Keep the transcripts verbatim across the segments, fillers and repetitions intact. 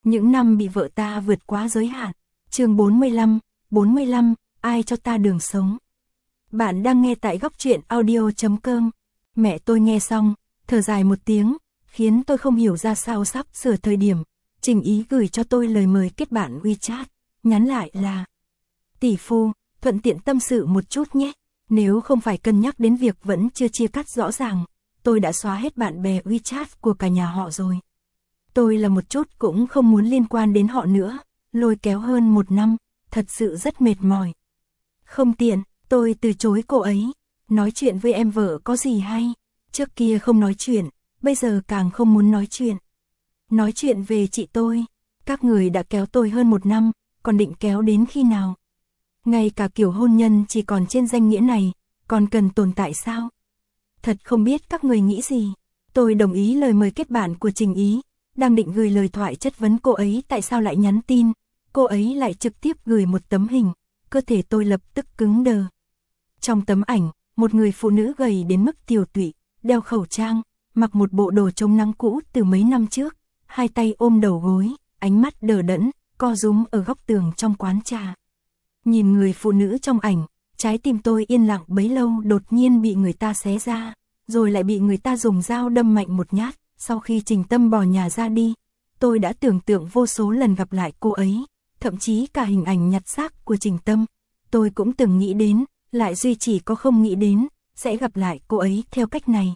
Những năm bị vợ ta vượt quá giới hạn. Chương bốn mươi lăm, bốn mươi lăm, ai cho ta đường sống. Bạn đang nghe tại góc truyện audio chấm com. Mẹ tôi nghe xong, thở dài một tiếng, khiến tôi không hiểu ra sao sắp sửa thời điểm. Trình Ý gửi cho tôi lời mời kết bạn WeChat, nhắn lại là: tỷ phu, thuận tiện tâm sự một chút nhé. Nếu không phải cân nhắc đến việc vẫn chưa chia cắt rõ ràng, tôi đã xóa hết bạn bè WeChat của cả nhà họ rồi. Tôi là một chút cũng không muốn liên quan đến họ nữa, lôi kéo hơn một năm, thật sự rất mệt mỏi. Không tiện, tôi từ chối cô ấy. Nói chuyện với em vợ có gì hay, trước kia không nói chuyện, bây giờ càng không muốn nói chuyện. Nói chuyện về chị tôi, các người đã kéo tôi hơn một năm, còn định kéo đến khi nào? Ngay cả kiểu hôn nhân chỉ còn trên danh nghĩa này, còn cần tồn tại sao? Thật không biết các người nghĩ gì. Tôi đồng ý lời mời kết bạn của Trình Ý, đang định gửi lời thoại chất vấn cô ấy tại sao lại nhắn tin, cô ấy lại trực tiếp gửi một tấm hình, cơ thể tôi lập tức cứng đờ. Trong tấm ảnh, một người phụ nữ gầy đến mức tiều tụy, đeo khẩu trang, mặc một bộ đồ chống nắng cũ từ mấy năm trước, hai tay ôm đầu gối, ánh mắt đờ đẫn, co rúm ở góc tường trong quán trà. Nhìn người phụ nữ trong ảnh, trái tim tôi yên lặng bấy lâu đột nhiên bị người ta xé ra, rồi lại bị người ta dùng dao đâm mạnh một nhát. Sau khi Trình Tâm bỏ nhà ra đi, tôi đã tưởng tượng vô số lần gặp lại cô ấy, thậm chí cả hình ảnh nhặt xác của Trình Tâm. Tôi cũng từng nghĩ đến, lại duy chỉ có không nghĩ đến, sẽ gặp lại cô ấy theo cách này.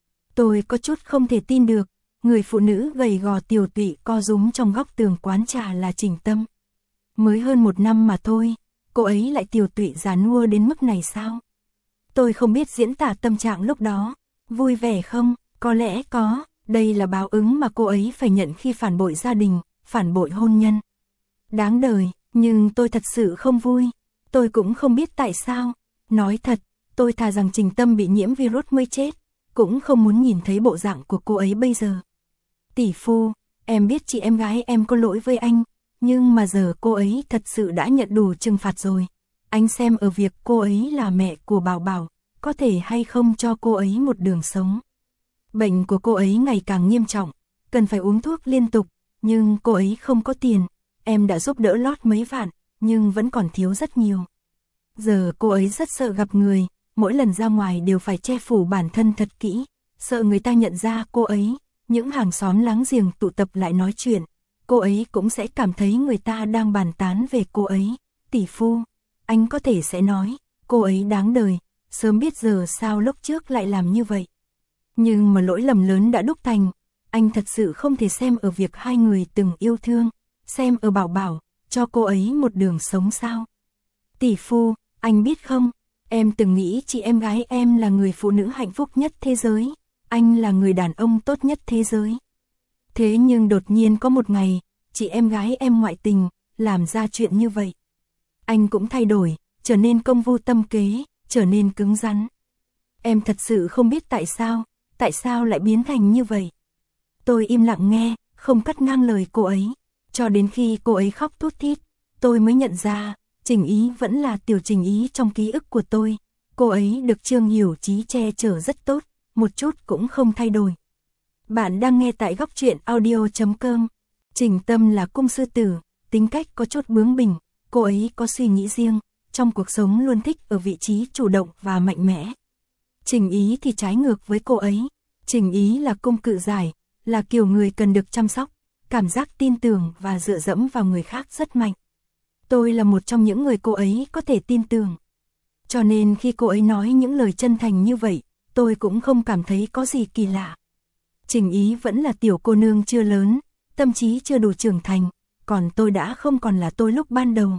Tôi có chút không thể tin được, người phụ nữ gầy gò tiều tụy co rúm trong góc tường quán trà là Trình Tâm. Mới hơn một năm mà thôi, cô ấy lại tiều tụy già nua đến mức này sao? Tôi không biết diễn tả tâm trạng lúc đó, vui vẻ không, có lẽ có. Đây là báo ứng mà cô ấy phải nhận khi phản bội gia đình, phản bội hôn nhân. Đáng đời, nhưng tôi thật sự không vui. Tôi cũng không biết tại sao. Nói thật, tôi thà rằng Trình Tâm bị nhiễm virus mới chết, cũng không muốn nhìn thấy bộ dạng của cô ấy bây giờ. Tỷ phu, em biết chị em gái em có lỗi với anh, nhưng mà giờ cô ấy thật sự đã nhận đủ trừng phạt rồi. Anh xem ở việc cô ấy là mẹ của Bảo Bảo, có thể hay không cho cô ấy một đường sống. Bệnh của cô ấy ngày càng nghiêm trọng, cần phải uống thuốc liên tục, nhưng cô ấy không có tiền. Em đã giúp đỡ lót mấy vạn, nhưng vẫn còn thiếu rất nhiều. Giờ cô ấy rất sợ gặp người, mỗi lần ra ngoài đều phải che phủ bản thân thật kỹ, sợ người ta nhận ra cô ấy. Những hàng xóm láng giềng tụ tập lại nói chuyện, cô ấy cũng sẽ cảm thấy người ta đang bàn tán về cô ấy. Tỷ phu, anh có thể sẽ nói, cô ấy đáng đời, sớm biết giờ sao lúc trước lại làm như vậy. Nhưng mà lỗi lầm lớn đã đúc thành, anh thật sự không thể xem ở việc hai người từng yêu thương, xem ở Bảo Bảo, cho cô ấy một đường sống sao. Tỷ phu, anh biết không, em từng nghĩ chị em gái em là người phụ nữ hạnh phúc nhất thế giới, anh là người đàn ông tốt nhất thế giới. Thế nhưng đột nhiên có một ngày, chị em gái em ngoại tình, làm ra chuyện như vậy. Anh cũng thay đổi, trở nên công vu tâm kế, trở nên cứng rắn. Em thật sự không biết tại sao. Tại sao lại biến thành như vậy? Tôi im lặng nghe, không cắt ngang lời cô ấy. Cho đến khi cô ấy khóc thút thít, tôi mới nhận ra, Trình Ý vẫn là tiểu Trình Ý trong ký ức của tôi. Cô ấy được Trương Hiểu Chí che chở rất tốt, một chút cũng không thay đổi. Bạn đang nghe tại góc truyện audio chấm com. Trình Tâm là cung sư tử, tính cách có chút bướng bỉnh, cô ấy có suy nghĩ riêng, trong cuộc sống luôn thích ở vị trí chủ động và mạnh mẽ. Trình Ý thì trái ngược với cô ấy. Trình Ý là cung cự giải, là kiểu người cần được chăm sóc, cảm giác tin tưởng và dựa dẫm vào người khác rất mạnh. Tôi là một trong những người cô ấy có thể tin tưởng. Cho nên khi cô ấy nói những lời chân thành như vậy, tôi cũng không cảm thấy có gì kỳ lạ. Trình Ý vẫn là tiểu cô nương chưa lớn, tâm trí chưa đủ trưởng thành, còn tôi đã không còn là tôi lúc ban đầu.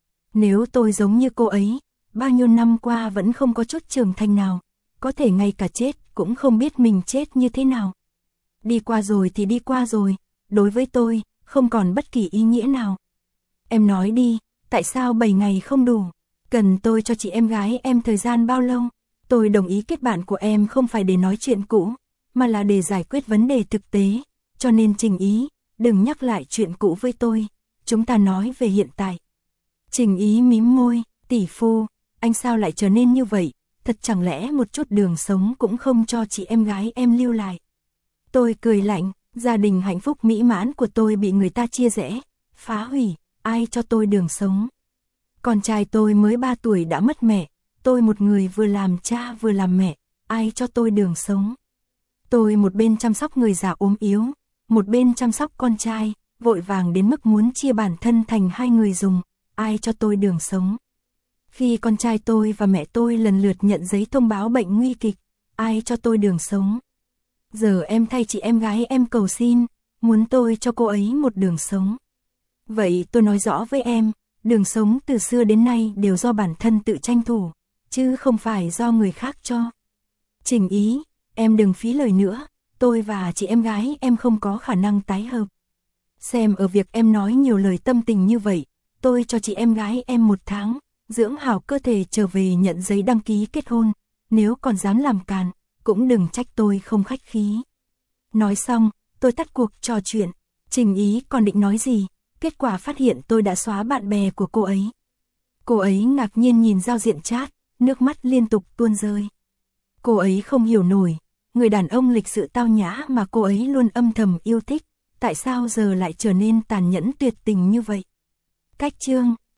Nếu tôi giống như cô ấy, bao nhiêu năm qua vẫn không có chút trưởng thành nào, có thể ngay cả chết cũng không biết mình chết như thế nào. Đi qua rồi thì đi qua rồi, đối với tôi, không còn bất kỳ ý nghĩa nào. Em nói đi, tại sao bảy ngày không đủ? Cần tôi cho chị em gái em thời gian bao lâu? Tôi đồng ý kết bạn của em không phải để nói chuyện cũ, mà là để giải quyết vấn đề thực tế. Cho nên Trình Ý, đừng nhắc lại chuyện cũ với tôi, chúng ta nói về hiện tại. Trình Ý mím môi, tỷ phu, anh sao lại trở nên như vậy? Thật chẳng lẽ một chút đường sống cũng không cho chị em gái em lưu lại? Tôi cười lạnh, Gia đình hạnh phúc mỹ mãn của tôi bị người ta chia rẽ, phá hủy, ai cho tôi đường sống. Con trai tôi mới ba tuổi đã mất mẹ, tôi một người vừa làm cha vừa làm mẹ, ai cho tôi đường sống. Tôi một bên chăm sóc người già ốm yếu, một bên chăm sóc con trai, vội vàng đến mức muốn chia bản thân thành hai người dùng, ai cho tôi đường sống. Khi con trai tôi và mẹ tôi lần lượt nhận giấy thông báo bệnh nguy kịch, ai cho tôi đường sống. Giờ em thay chị em gái em cầu xin, muốn tôi cho cô ấy một đường sống. Vậy tôi nói rõ với em, đường sống từ xưa đến nay đều do bản thân tự tranh thủ, chứ không phải do người khác cho. Trình Ý, em đừng phí lời nữa, tôi và chị em gái em không có khả năng tái hợp. Xem ở việc em nói nhiều lời tâm tình như vậy, tôi cho chị em gái em một tháng, dưỡng hảo cơ thể trở về nhận giấy đăng ký kết hôn, nếu còn dám làm càn, cũng đừng trách tôi không khách khí. Nói xong, tôi tắt cuộc trò chuyện, Trình Ý còn định nói gì, kết quả phát hiện tôi đã xóa bạn bè của cô ấy. Cô ấy ngạc nhiên nhìn giao diện chat, nước mắt liên tục tuôn rơi. Cô ấy không hiểu nổi, người đàn ông lịch sự tao nhã mà cô ấy luôn âm thầm yêu thích, tại sao giờ lại trở nên tàn nhẫn tuyệt tình như vậy. Cách chương